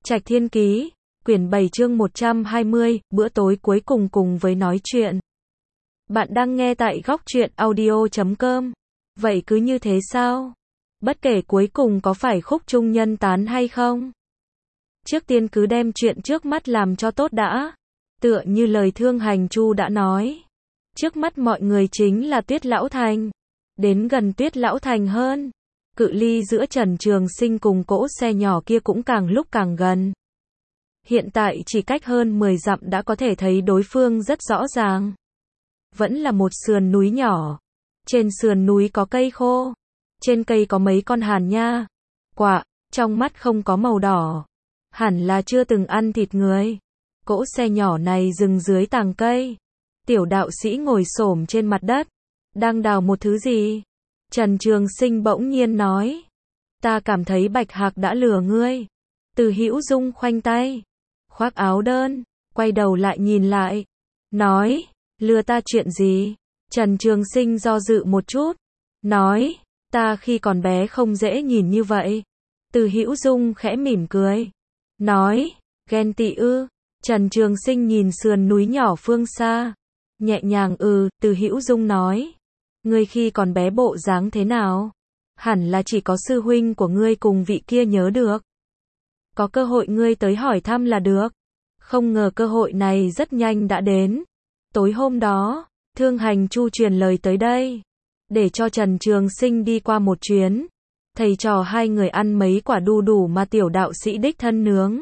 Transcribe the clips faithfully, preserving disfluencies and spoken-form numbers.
Trạch Thiên Ký, quyển bảy chương một trăm hai mươi, bữa tối cuối cùng cùng với nói chuyện. Bạn đang nghe tại góc truyện audio chấm com. Vậy cứ như thế sao? Bất kể cuối cùng có phải khúc chung nhân tán hay không? Trước tiên cứ đem chuyện trước mắt làm cho tốt đã. Tựa như lời Thương Hành Chu đã nói. Trước mắt mọi người chính là Tuyết Lão Thành. Đến gần Tuyết Lão Thành hơn. Cự ly giữa Trần Trường Sinh cùng cỗ xe nhỏ kia cũng càng lúc càng gần. Hiện tại chỉ cách hơn mười dặm đã có thể thấy đối phương rất rõ ràng. Vẫn là một sườn núi nhỏ. Trên sườn núi có cây khô. Trên cây có mấy con hàn nha. Quả, trong mắt không có màu đỏ. Hẳn là chưa từng ăn thịt người. Cỗ xe nhỏ này dừng dưới tàng cây. Tiểu đạo sĩ ngồi xổm trên mặt đất. Đang đào một thứ gì? Trần Trường Sinh bỗng nhiên nói. Ta cảm thấy Bạch Hạc đã lừa ngươi. Từ Hữu Dung khoanh tay. Khoác áo đơn. Quay đầu lại nhìn lại. Nói. Lừa ta chuyện gì? Trần Trường Sinh do dự một chút. Nói. Ta khi còn bé không dễ nhìn như vậy. Từ Hữu Dung khẽ mỉm cười. Nói. Ghen tị ư? Trần Trường Sinh nhìn sườn núi nhỏ phương xa. Nhẹ nhàng ừ, Từ Hữu Dung nói. Ngươi khi còn bé bộ dáng thế nào? Hẳn là chỉ có sư huynh của ngươi cùng vị kia nhớ được. Có cơ hội ngươi tới hỏi thăm là được. Không ngờ cơ hội này rất nhanh đã đến. Tối hôm đó, Thương Hành Chu truyền lời tới đây. Để cho Trần Trường Sinh đi qua một chuyến. Thầy trò hai người ăn mấy quả đu đủ mà tiểu đạo sĩ đích thân nướng.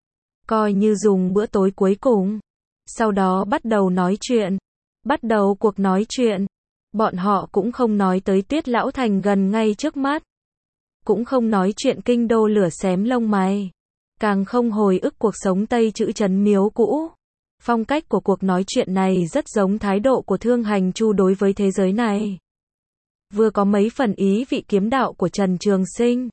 Coi như dùng bữa tối cuối cùng. Sau đó bắt đầu nói chuyện. Bắt đầu cuộc nói chuyện. Bọn họ cũng không nói tới Tuyết Lão Thành gần ngay trước mắt. Cũng không nói chuyện kinh đô lửa xém lông mày. Càng không hồi ức cuộc sống Tây Chữ Trấn Miếu cũ. Phong cách của cuộc nói chuyện này rất giống thái độ của Thương Hành Chu đối với thế giới này. Vừa có mấy phần ý vị kiếm đạo của Trần Trường Sinh.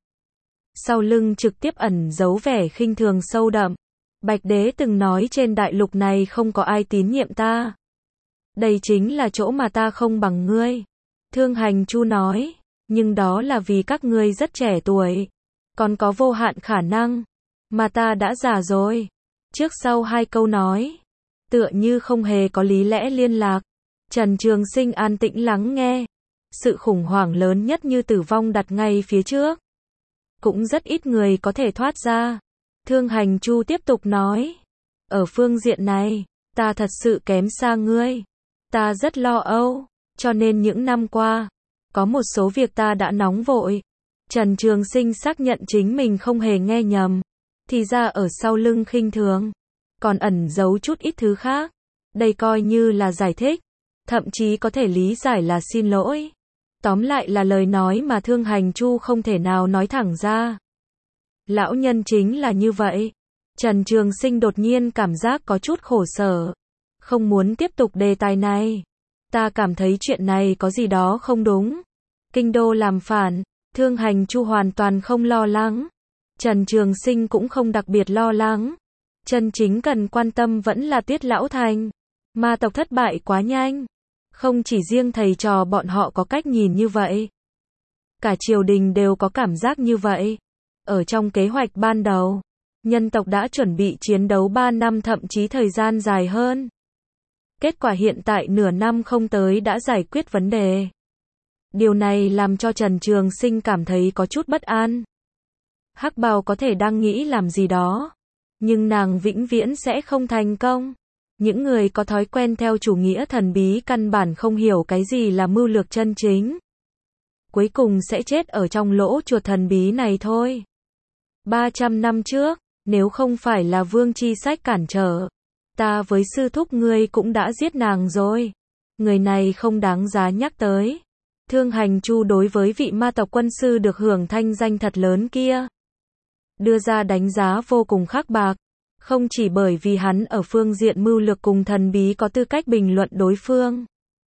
Sau lưng trực tiếp ẩn giấu vẻ khinh thường sâu đậm. Bạch Đế từng nói trên đại lục này không có ai tín nhiệm ta. Đây chính là chỗ mà ta không bằng ngươi. Thương Hành Chu nói. Nhưng đó là vì các ngươi rất trẻ tuổi. Còn có vô hạn khả năng. Mà ta đã già rồi. Trước sau hai câu nói. Tựa như không hề có lý lẽ liên lạc. Trần Trường Sinh an tĩnh lắng nghe. Sự khủng hoảng lớn nhất như tử vong đặt ngay phía trước. Cũng rất ít người có thể thoát ra. Thương Hành Chu tiếp tục nói. Ở phương diện này, ta thật sự kém xa ngươi. Ta rất lo âu, cho nên những năm qua, có một số việc ta đã nóng vội. Trần Trường Sinh xác nhận chính mình không hề nghe nhầm. Thì ra ở sau lưng khinh thường, còn ẩn giấu chút ít thứ khác. Đây coi như là giải thích, thậm chí có thể lý giải là xin lỗi. Tóm lại là lời nói mà Thương Hành Chu không thể nào nói thẳng ra. Lão nhân chính là như vậy. Trần Trường Sinh đột nhiên cảm giác có chút khổ sở. Không muốn tiếp tục đề tài này. Ta cảm thấy chuyện này có gì đó không đúng. Kinh đô làm phản, Thương Hành Chu hoàn toàn không lo lắng. Trần Trường Sinh cũng không đặc biệt lo lắng. Chân chính cần quan tâm vẫn là Tuyết Lão Thành. Ma tộc thất bại quá nhanh. Không chỉ riêng thầy trò bọn họ có cách nhìn như vậy. Cả triều đình đều có cảm giác như vậy. Ở trong kế hoạch ban đầu, nhân tộc đã chuẩn bị chiến đấu ba năm thậm chí thời gian dài hơn. Kết quả hiện tại nửa năm không tới đã giải quyết vấn đề. Điều này làm cho Trần Trường Sinh cảm thấy có chút bất an. Hắc Bào có thể đang nghĩ làm gì đó, nhưng nàng vĩnh viễn sẽ không thành công. Những người có thói quen theo chủ nghĩa thần bí căn bản không hiểu cái gì là mưu lược chân chính. Cuối cùng sẽ chết ở trong lỗ chuột thần bí này thôi. ba trăm năm trước, nếu không phải là Vương Chi Sách cản trở, ta với sư thúc ngươi cũng đã giết nàng rồi. Người này không đáng giá nhắc tới. Thương Hành Chu đối với vị ma tộc quân sư được hưởng thanh danh thật lớn kia, đưa ra đánh giá vô cùng khắc bạc. Không chỉ bởi vì hắn ở phương diện mưu lược cùng thần bí có tư cách bình luận đối phương.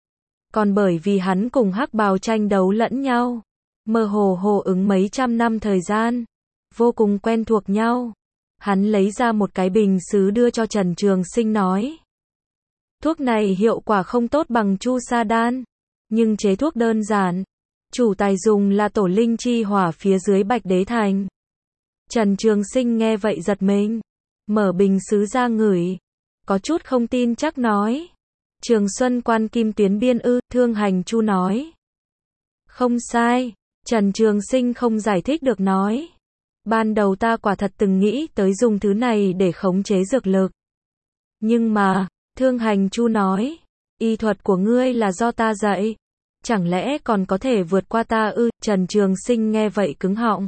Còn bởi vì hắn cùng Hắc Bào tranh đấu lẫn nhau. Mơ hồ hồ ứng mấy trăm năm thời gian. Vô cùng quen thuộc nhau. Hắn lấy ra một cái bình sứ đưa cho Trần Trường Sinh nói. Thuốc này hiệu quả không tốt bằng Chu Sa Đan. Nhưng chế thuốc đơn giản. Chủ tài dùng là tổ linh chi hỏa phía dưới Bạch Đế Thành. Trần Trường Sinh nghe vậy giật mình, mở bình sứ ra ngửi, có chút không tin chắc nói. Trường Xuân quan kim tuyến biên ư, Thương Hành Chu nói. Không sai, Trần Trường Sinh không giải thích được nói. Ban đầu ta quả thật từng nghĩ tới dùng thứ này để khống chế dược lực. Nhưng mà, Thương Hành Chu nói, y thuật của ngươi là do ta dạy, chẳng lẽ còn có thể vượt qua ta ư? Trần Trường Sinh nghe vậy cứng họng.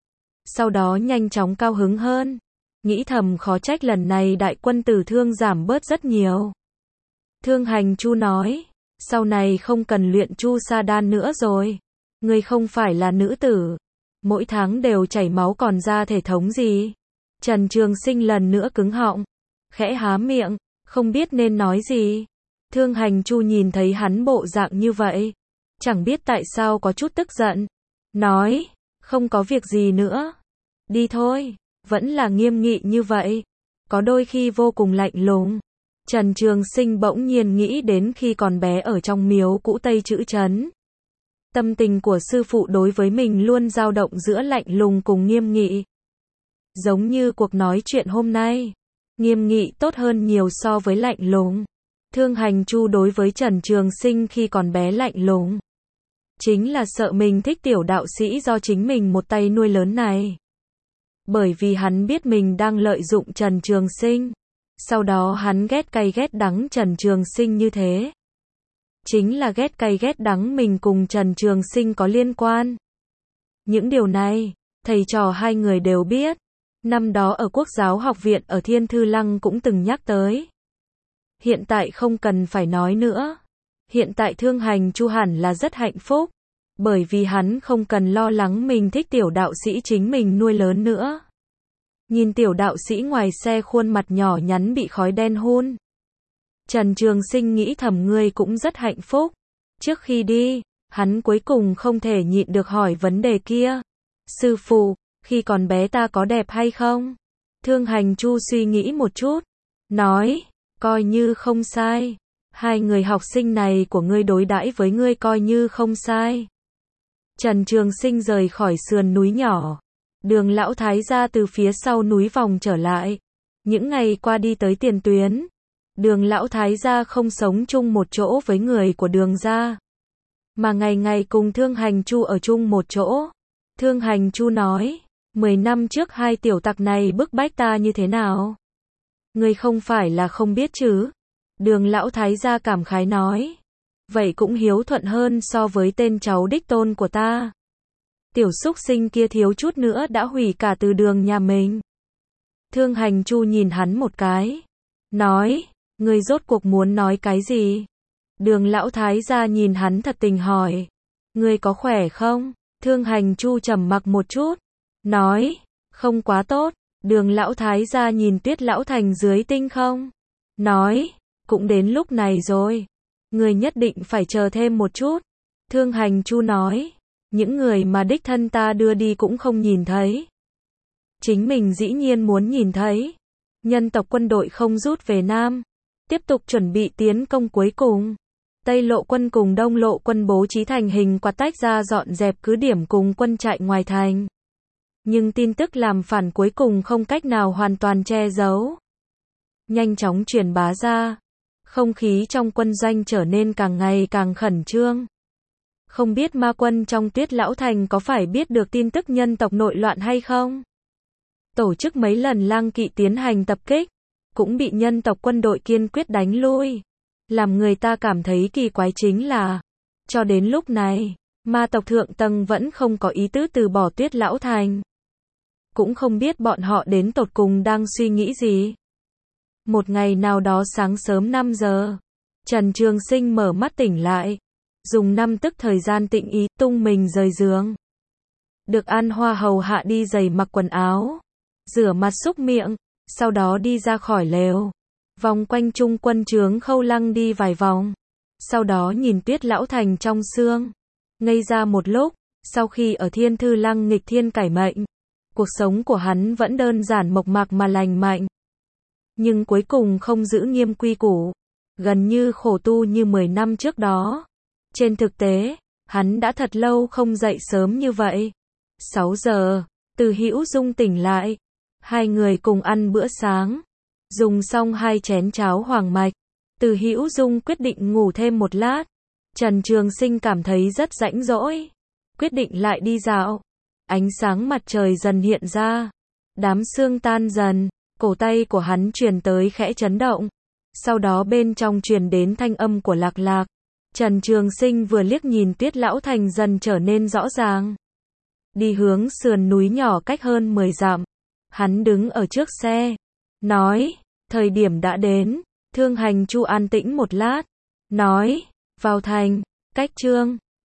Sau đó nhanh chóng cao hứng hơn, nghĩ thầm khó trách lần này đại quân tử thương giảm bớt rất nhiều. Thương Hành Chu nói, sau này không cần luyện Chu Sa Đan nữa rồi. Ngươi không phải là nữ tử, mỗi tháng đều chảy máu còn ra thể thống gì? Trần Trường Sinh lần nữa cứng họng, khẽ há miệng, không biết nên nói gì. Thương Hành Chu nhìn thấy hắn bộ dạng như vậy, chẳng biết tại sao có chút tức giận, nói, không có việc gì nữa, đi thôi. Vẫn là nghiêm nghị như vậy, có đôi khi vô cùng lạnh lùng. Trần Trường Sinh bỗng nhiên nghĩ đến khi còn bé ở trong miếu cũ Tây Trữ Trấn. Tâm tình của sư phụ đối với mình luôn dao động giữa lạnh lùng cùng nghiêm nghị. Giống như cuộc nói chuyện hôm nay, nghiêm nghị tốt hơn nhiều so với lạnh lùng. Thương Hành Chu đối với Trần Trường Sinh khi còn bé lạnh lùng, chính là sợ mình thích tiểu đạo sĩ do chính mình một tay nuôi lớn này. Bởi vì hắn biết mình đang lợi dụng Trần Trường Sinh, sau đó hắn ghét cay ghét đắng Trần Trường Sinh như thế. Chính là ghét cay ghét đắng mình cùng Trần Trường Sinh có liên quan. Những điều này, thầy trò hai người đều biết. Năm đó ở Quốc giáo học viện ở Thiên Thư Lăng cũng từng nhắc tới. Hiện tại không cần phải nói nữa. Hiện tại Thương Hành Chu hẳn là rất hạnh phúc, bởi vì hắn không cần lo lắng mình thích tiểu đạo sĩ chính mình nuôi lớn nữa. Nhìn tiểu đạo sĩ ngoài xe khuôn mặt nhỏ nhắn bị khói đen hun. Trần Trường Sinh nghĩ thầm ngươi cũng rất hạnh phúc. Trước khi đi, hắn cuối cùng không thể nhịn được hỏi vấn đề kia. Sư phụ, khi còn bé ta có đẹp hay không? Thương Hành Chu suy nghĩ một chút, nói, coi như không sai. Hai người học sinh này của ngươi đối đãi với ngươi coi như không sai. Trần Trường Sinh rời khỏi sườn núi nhỏ. Đường lão thái gia từ phía sau núi vòng trở lại. Những ngày qua đi tới tiền tuyến. Đường lão thái gia không sống chung một chỗ với người của đường gia, mà ngày ngày cùng Thương Hành Chu ở chung một chỗ. Thương Hành Chu nói, mười năm trước hai tiểu tặc này bức bách ta như thế nào? Ngươi không phải là không biết chứ? Đường lão thái gia cảm khái nói, vậy cũng hiếu thuận hơn so với tên cháu đích tôn của ta. Tiểu súc sinh kia thiếu chút nữa đã hủy cả từ đường nhà mình. Thương Hành Chu nhìn hắn một cái, nói, ngươi rốt cuộc muốn nói cái gì? Đường lão thái gia nhìn hắn thật tình hỏi, ngươi có khỏe không? Thương Hành Chu trầm mặc một chút, nói, không quá tốt. Đường lão thái gia nhìn Tuyết lão thành dưới tinh không, nói, cũng đến lúc này rồi, ngươi nhất định phải chờ thêm một chút. Thương Hành Chu nói, những người mà đích thân ta đưa đi cũng không nhìn thấy. Chính mình dĩ nhiên muốn nhìn thấy. Nhân tộc quân đội không rút về Nam, tiếp tục chuẩn bị tiến công cuối cùng. Tây lộ quân cùng Đông lộ quân bố trí thành hình quạt tách ra dọn dẹp cứ điểm cùng quân trại ngoài thành. Nhưng tin tức làm phản cuối cùng không cách nào hoàn toàn che giấu. Nhanh chóng truyền bá ra. Không khí trong quân doanh trở nên càng ngày càng khẩn trương. Không biết ma quân trong Tuyết lão thành có phải biết được tin tức nhân tộc nội loạn hay không? Tổ chức mấy lần lang kỵ tiến hành tập kích, cũng bị nhân tộc quân đội kiên quyết đánh lui. Làm người ta cảm thấy kỳ quái chính là, cho đến lúc này, ma tộc thượng tầng vẫn không có ý tứ từ bỏ Tuyết lão thành. Cũng không biết bọn họ đến tột cùng đang suy nghĩ gì. Một ngày nào đó sáng sớm năm giờ, Trần Trường Sinh mở mắt tỉnh lại, dùng năm tức thời gian tịnh ý, tung mình rời giường. Được An Hoa hầu hạ đi giày mặc quần áo, rửa mặt súc miệng, sau đó đi ra khỏi lều, vòng quanh trung quân trướng Khâu Lăng đi vài vòng, sau đó nhìn Tuyết lão thành trong sương, ngây ra một lúc. Sau khi ở Thiên Thư Lăng nghịch thiên cải mệnh, cuộc sống của hắn vẫn đơn giản mộc mạc mà lành mạnh, nhưng cuối cùng không giữ nghiêm quy củ, gần như khổ tu như mười năm trước đó. Trên thực tế, hắn đã thật lâu không dậy sớm như vậy. sáu giờ, Từ Hữu Dung tỉnh lại. Hai người cùng ăn bữa sáng. Dùng xong hai chén cháo hoàng mạch. Từ Hữu Dung quyết định ngủ thêm một lát. Trần Trường Sinh cảm thấy rất rãnh rỗi. Quyết định lại đi dạo. Ánh sáng mặt trời dần hiện ra. Đám sương tan dần. Cổ tay của hắn truyền tới khẽ chấn động. Sau đó bên trong truyền đến thanh âm của Lạc Lạc. Trần Trường Sinh vừa liếc nhìn Tuyết Lão Thành dần trở nên rõ ràng. Đi hướng sườn núi nhỏ cách hơn mười dặm. Hắn đứng ở trước xe. Nói, thời điểm đã đến. Thương Hành Chu an tĩnh một lát. Nói, vào thành, cách Trương